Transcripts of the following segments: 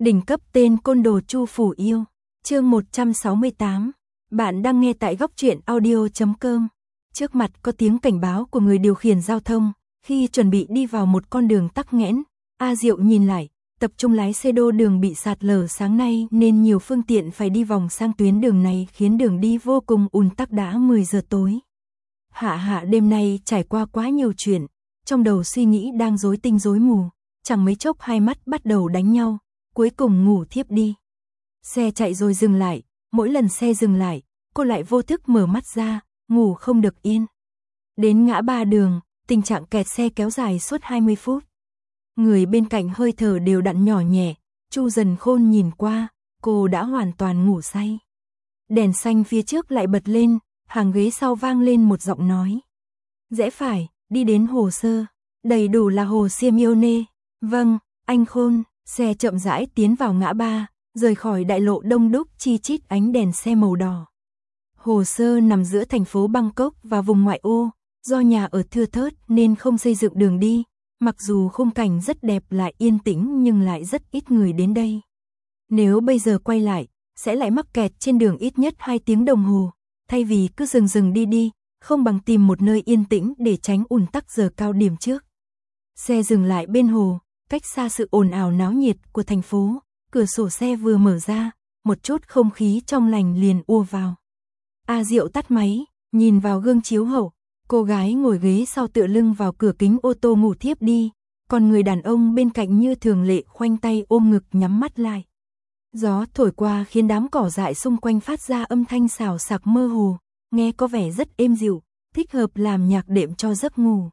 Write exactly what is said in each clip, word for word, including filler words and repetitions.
Đỉnh cấp tên côn đồ Chu Phủ Yêu. Chương một trăm sáu mươi tám. Bạn đang nghe tại góc truyện audio chấm com. Trước mặt có tiếng cảnh báo của người điều khiển giao thông, khi chuẩn bị đi vào một con đường tắc nghẽn, A Diệu nhìn lại, tập trung lái xe đô đường bị sạt lở sáng nay nên nhiều phương tiện phải đi vòng sang tuyến đường này khiến đường đi vô cùng ùn tắc đã mười giờ tối. Hạ Hạ đêm nay trải qua quá nhiều chuyện, trong đầu suy nghĩ đang rối tinh rối mù, chẳng mấy chốc hai mắt bắt đầu đánh nhau, cuối cùng ngủ thiếp đi. Xe chạy rồi dừng lại, mỗi lần xe dừng lại, cô lại vô thức mở mắt ra, ngủ không được yên. Đến ngã ba đường, tình trạng kẹt xe kéo dài suốt hai mươi phút. Người bên cạnh hơi thở đều đặn nhỏ nhẹ, Chu Dần Khôn nhìn qua, cô đã hoàn toàn ngủ say. Đèn xanh phía trước lại bật lên, hàng ghế sau vang lên một giọng nói. Rẽ phải, đi đến hồ sơ, đầy đủ là hồ Simeone. Vâng, anh Khôn. Xe chậm rãi tiến vào ngã ba, rời khỏi đại lộ đông đúc chi chít ánh đèn xe màu đỏ. Hồ Sơ nằm giữa thành phố Bangkok và vùng ngoại ô, do nhà ở thưa thớt nên không xây dựng đường đi, mặc dù khung cảnh rất đẹp lại yên tĩnh nhưng lại rất ít người đến đây. Nếu bây giờ quay lại, sẽ lại mắc kẹt trên đường ít nhất hai tiếng đồng hồ, thay vì cứ dừng dừng đi đi, không bằng tìm một nơi yên tĩnh để tránh ùn tắc giờ cao điểm trước. Xe dừng lại bên hồ, cách xa sự ồn ào náo nhiệt của thành phố, cửa sổ xe vừa mở ra, một chút không khí trong lành liền ùa vào. A Diệu tắt máy, nhìn vào gương chiếu hậu, cô gái ngồi ghế sau tựa lưng vào cửa kính ô tô ngủ thiếp đi, còn người đàn ông bên cạnh như thường lệ khoanh tay ôm ngực nhắm mắt lại. Gió thổi qua khiến đám cỏ dại xung quanh phát ra âm thanh xào xạc mơ hồ, nghe có vẻ rất êm dịu, thích hợp làm nhạc đệm cho giấc ngủ.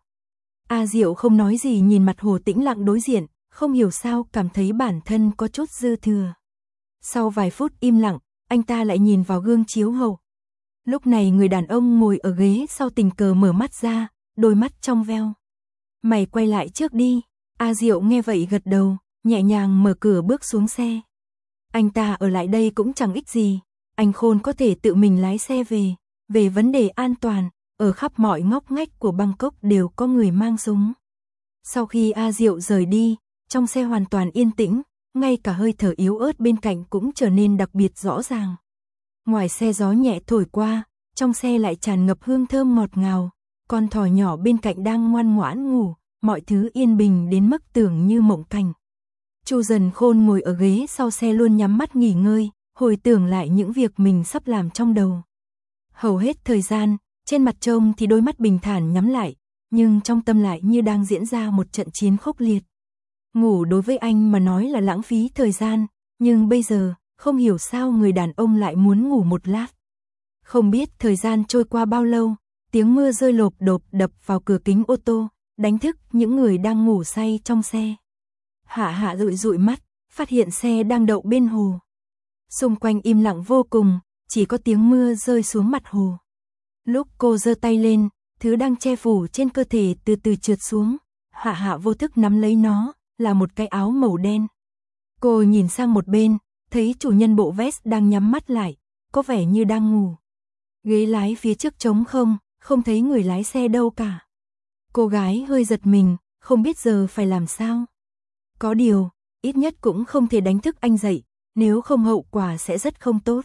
A Diệu không nói gì nhìn mặt hồ tĩnh lặng đối diện, không hiểu sao cảm thấy bản thân có chút dư thừa. Sau vài phút im lặng, anh ta lại nhìn vào gương chiếu hậu. Lúc này người đàn ông ngồi ở ghế sau tình cờ mở mắt ra, đôi mắt trong veo. Mày quay lại trước đi. A Diệu nghe vậy gật đầu, nhẹ nhàng mở cửa bước xuống xe. Anh ta ở lại đây cũng chẳng ích gì, anh Khôn có thể tự mình lái xe về. Về vấn đề an toàn, ở khắp mọi ngóc ngách của Bangkok đều có người mang súng. Sau khi A Diệu rời đi, trong xe hoàn toàn yên tĩnh, ngay cả hơi thở yếu ớt bên cạnh cũng trở nên đặc biệt rõ ràng. Ngoài xe gió nhẹ thổi qua, trong xe lại tràn ngập hương thơm ngọt ngào, con thỏ nhỏ bên cạnh đang ngoan ngoãn ngủ, mọi thứ yên bình đến mức tưởng như mộng cảnh. Chu Dần Khôn ngồi ở ghế sau xe luôn nhắm mắt nghỉ ngơi, hồi tưởng lại những việc mình sắp làm trong đầu. Hầu hết thời gian, trên mặt trông thì đôi mắt bình thản nhắm lại, nhưng trong tâm lại như đang diễn ra một trận chiến khốc liệt. Ngủ đối với anh mà nói là lãng phí thời gian, nhưng bây giờ, không hiểu sao người đàn ông lại muốn ngủ một lát. Không biết thời gian trôi qua bao lâu, tiếng mưa rơi lộp độp đập vào cửa kính ô tô, đánh thức những người đang ngủ say trong xe. Hạ Hạ dụi dụi mắt, phát hiện xe đang đậu bên hồ. Xung quanh im lặng vô cùng, chỉ có tiếng mưa rơi xuống mặt hồ. Lúc cô giơ tay lên, thứ đang che phủ trên cơ thể từ từ trượt xuống, Hạ Hạ vô thức nắm lấy nó, là một cái áo màu đen. Cô nhìn sang một bên, thấy chủ nhân bộ vest đang nhắm mắt lại, có vẻ như đang ngủ. Ghế lái phía trước trống không, không thấy người lái xe đâu cả. Cô gái hơi giật mình, không biết giờ phải làm sao. Có điều, ít nhất cũng không thể đánh thức anh dậy, nếu không hậu quả sẽ rất không tốt.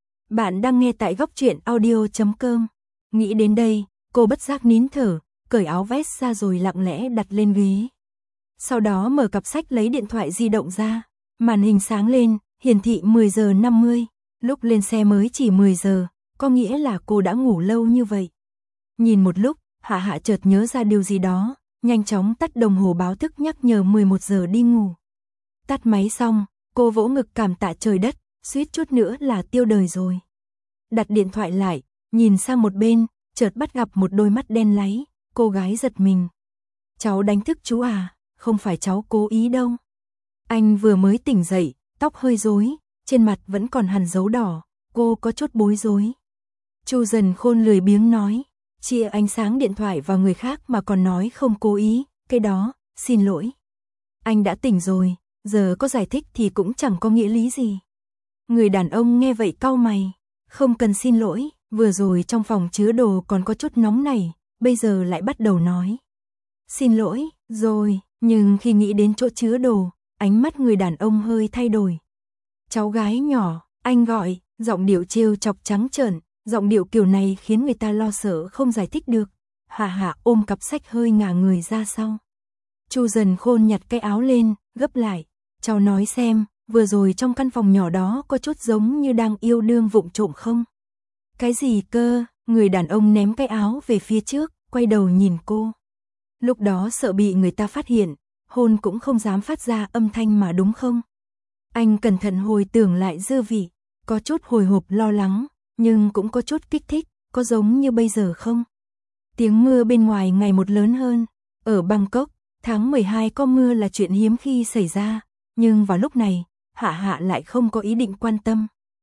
Bạn đang nghe tại góc truyện audio chấm com. Nghĩ đến đây, cô bất giác nín thở, cởi áo vest ra rồi lặng lẽ đặt lên ghế. Sau đó mở cặp sách lấy điện thoại di động ra, màn hình sáng lên, hiển thị mười giờ năm mươi, lúc lên xe mới chỉ mười giờ, có nghĩa là cô đã ngủ lâu như vậy. Nhìn một lúc, Hạ Hạ chợt nhớ ra điều gì đó, nhanh chóng tắt đồng hồ báo thức nhắc nhở mười một giờ đi ngủ. Tắt máy xong, cô vỗ ngực cảm tạ trời đất, suýt chút nữa là tiêu đời rồi. Đặt điện thoại lại, nhìn sang một bên, chợt bắt gặp một đôi mắt đen láy, cô gái giật mình. Cháu đánh thức chú à, không phải cháu cố ý đâu. Anh vừa mới tỉnh dậy, tóc hơi rối, trên mặt vẫn còn hằn dấu đỏ, cô có chút bối rối. Chu Dần Khôn lười biếng nói, chia ánh sáng điện thoại vào người khác mà còn nói không cố ý, cái đó, xin lỗi. Anh đã tỉnh rồi, giờ có giải thích thì cũng chẳng có nghĩa lý gì. Người đàn ông nghe vậy cau mày, không cần xin lỗi, vừa rồi trong phòng chứa đồ còn có chút nóng này, bây giờ lại bắt đầu nói. Xin lỗi, rồi, nhưng khi nghĩ đến chỗ chứa đồ, ánh mắt người đàn ông hơi thay đổi. Cháu gái nhỏ, anh gọi, giọng điệu trêu chọc trắng trợn, giọng điệu kiểu này khiến người ta lo sợ không giải thích được. Hạ Hạ ôm cặp sách hơi ngả người ra sau. Chu Dần Khôn nhặt cái áo lên, gấp lại. Cháu nói xem, vừa rồi trong căn phòng nhỏ đó có chút giống như đang yêu đương vụng trộm không? Cái gì cơ? Người đàn ông ném cái áo về phía trước, quay đầu nhìn cô. Lúc đó sợ bị người ta phát hiện, hôn cũng không dám phát ra âm thanh mà đúng không? Anh cẩn thận hồi tưởng lại dư vị, có chút hồi hộp lo lắng, nhưng cũng có chút kích thích, có giống như bây giờ không? Tiếng mưa bên ngoài ngày một lớn hơn. Ở Bangkok, tháng mười hai có mưa là chuyện hiếm khi xảy ra, nhưng vào lúc này, Hạ Hạ lại không có ý định quan tâm.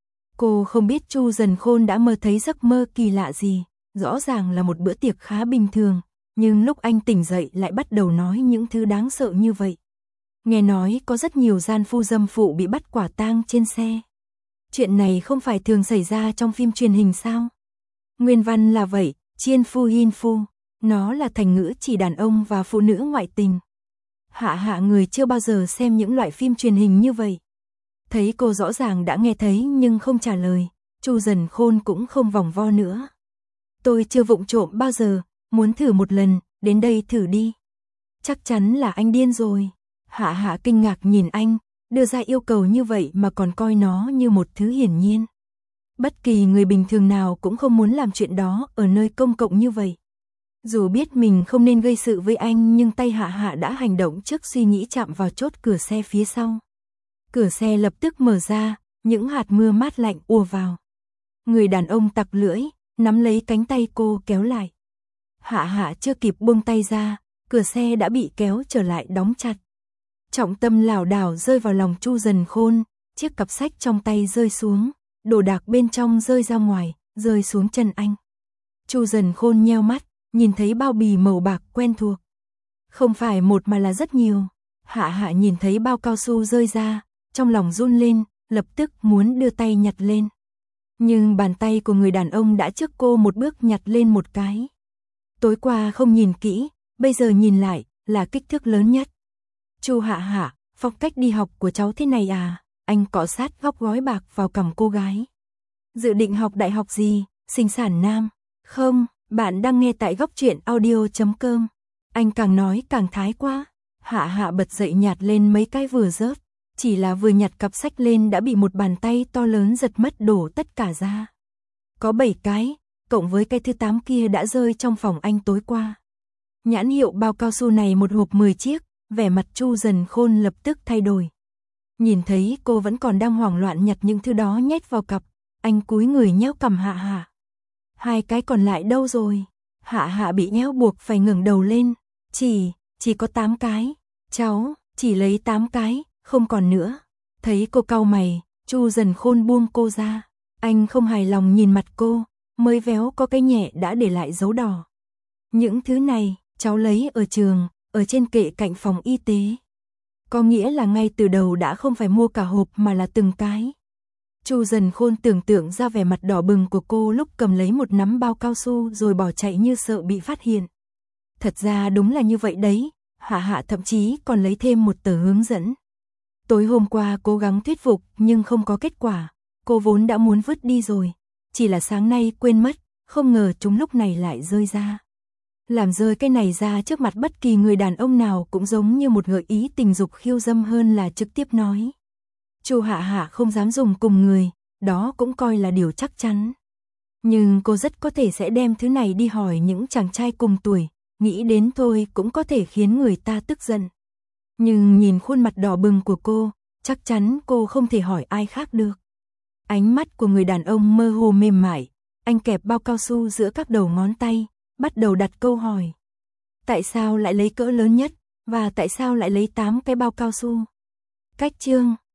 Cô không biết Chu Dần Khôn đã mơ thấy giấc mơ kỳ lạ gì, rõ ràng là một bữa tiệc khá bình thường, nhưng lúc anh tỉnh dậy lại bắt đầu nói những thứ đáng sợ như vậy. Nghe nói có rất nhiều gian phu dâm phụ bị bắt quả tang trên xe. Chuyện này không phải thường xảy ra trong phim truyền hình sao? Nguyên văn là vậy, chiên phu hin phu, nó là thành ngữ chỉ đàn ông và phụ nữ ngoại tình. Hạ Hạ người chưa bao giờ xem những loại phim truyền hình như vậy. Thấy cô rõ ràng đã nghe thấy nhưng không trả lời, Chu Dần Khôn cũng không vòng vo nữa. Tôi chưa vụng trộm bao giờ, muốn thử một lần, đến đây thử đi. Chắc chắn là anh điên rồi. Hạ Hạ kinh ngạc nhìn anh, đưa ra yêu cầu như vậy mà còn coi nó như một thứ hiển nhiên. Bất kỳ người bình thường nào cũng không muốn làm chuyện đó ở nơi công cộng như vậy. Dù biết mình không nên gây sự với anh nhưng tay Hạ Hạ đã hành động trước suy nghĩ chạm vào chốt cửa xe phía sau. Cửa xe lập tức mở ra, những hạt mưa mát lạnh ùa vào. Người đàn ông tặc lưỡi, nắm lấy cánh tay cô kéo lại. Hạ Hạ chưa kịp buông tay ra, cửa xe đã bị kéo trở lại đóng chặt. Trọng tâm lảo đảo rơi vào lòng Chu Dần Khôn, chiếc cặp sách trong tay rơi xuống, đồ đạc bên trong rơi ra ngoài, rơi xuống chân anh. Chu Dần Khôn nheo mắt, nhìn thấy bao bì màu bạc quen thuộc. Không phải một mà là rất nhiều. Hạ Hạ nhìn thấy bao cao su rơi ra, trong lòng run lên, lập tức muốn đưa tay nhặt lên. Nhưng bàn tay của người đàn ông đã trước cô một bước nhặt lên một cái. Tối qua không nhìn kỹ, bây giờ nhìn lại, là kích thước lớn nhất. Chu Hạ Hạ, phong cách đi học của cháu thế này à? Anh cọ sát góc gói bạc vào cằm cô gái. Dự định học đại học gì? Sinh sản nam? Không, bạn đang nghe tại góc truyện audio chấm com. Anh càng nói càng thái quá. Hạ Hạ bật dậy nhặt lên mấy cái vừa rớt. Chỉ là vừa nhặt cặp sách lên đã bị một bàn tay to lớn giật mất đổ tất cả ra. Có bảy cái, cộng với cái thứ tám kia đã rơi trong phòng anh tối qua. Nhãn hiệu bao cao su này một hộp mười chiếc, vẻ mặt Chu Dần Khôn lập tức thay đổi. Nhìn thấy cô vẫn còn đang hoảng loạn nhặt những thứ đó nhét vào cặp, anh cúi người nhéo cằm Hạ Hạ. Hai cái còn lại đâu rồi? Hạ Hạ bị nhéo buộc phải ngẩng đầu lên. Chỉ, chỉ có tám cái. Cháu, chỉ lấy tám cái, không còn nữa. Thấy cô cau mày, Chu Dần Khôn buông cô ra. Anh không hài lòng nhìn mặt cô, mới véo có cái nhẹ đã để lại dấu đỏ. Những thứ này, cháu lấy ở trường, ở trên kệ cạnh phòng y tế. Có nghĩa là ngay từ đầu đã không phải mua cả hộp mà là từng cái. Chu Dần Khôn tưởng tượng ra vẻ mặt đỏ bừng của cô lúc cầm lấy một nắm bao cao su rồi bỏ chạy như sợ bị phát hiện. Thật ra đúng là như vậy đấy, Hạ Hạ thậm chí còn lấy thêm một tờ hướng dẫn. Tối hôm qua cố gắng thuyết phục nhưng không có kết quả, cô vốn đã muốn vứt đi rồi, chỉ là sáng nay quên mất, không ngờ chúng lúc này lại rơi ra. Làm rơi cái này ra trước mặt bất kỳ người đàn ông nào cũng giống như một gợi ý tình dục khiêu dâm hơn là trực tiếp nói. Chu Hạ Hạ không dám dùng cùng người, đó cũng coi là điều chắc chắn. Nhưng cô rất có thể sẽ đem thứ này đi hỏi những chàng trai cùng tuổi, nghĩ đến thôi cũng có thể khiến người ta tức giận. Nhưng nhìn khuôn mặt đỏ bừng của cô, chắc chắn cô không thể hỏi ai khác được. Ánh mắt của người đàn ông mơ hồ mềm mại, anh kẹp bao cao su giữa các đầu ngón tay, bắt đầu đặt câu hỏi. Tại sao lại lấy cỡ lớn nhất, và tại sao lại lấy tám cái bao cao su? Cách chương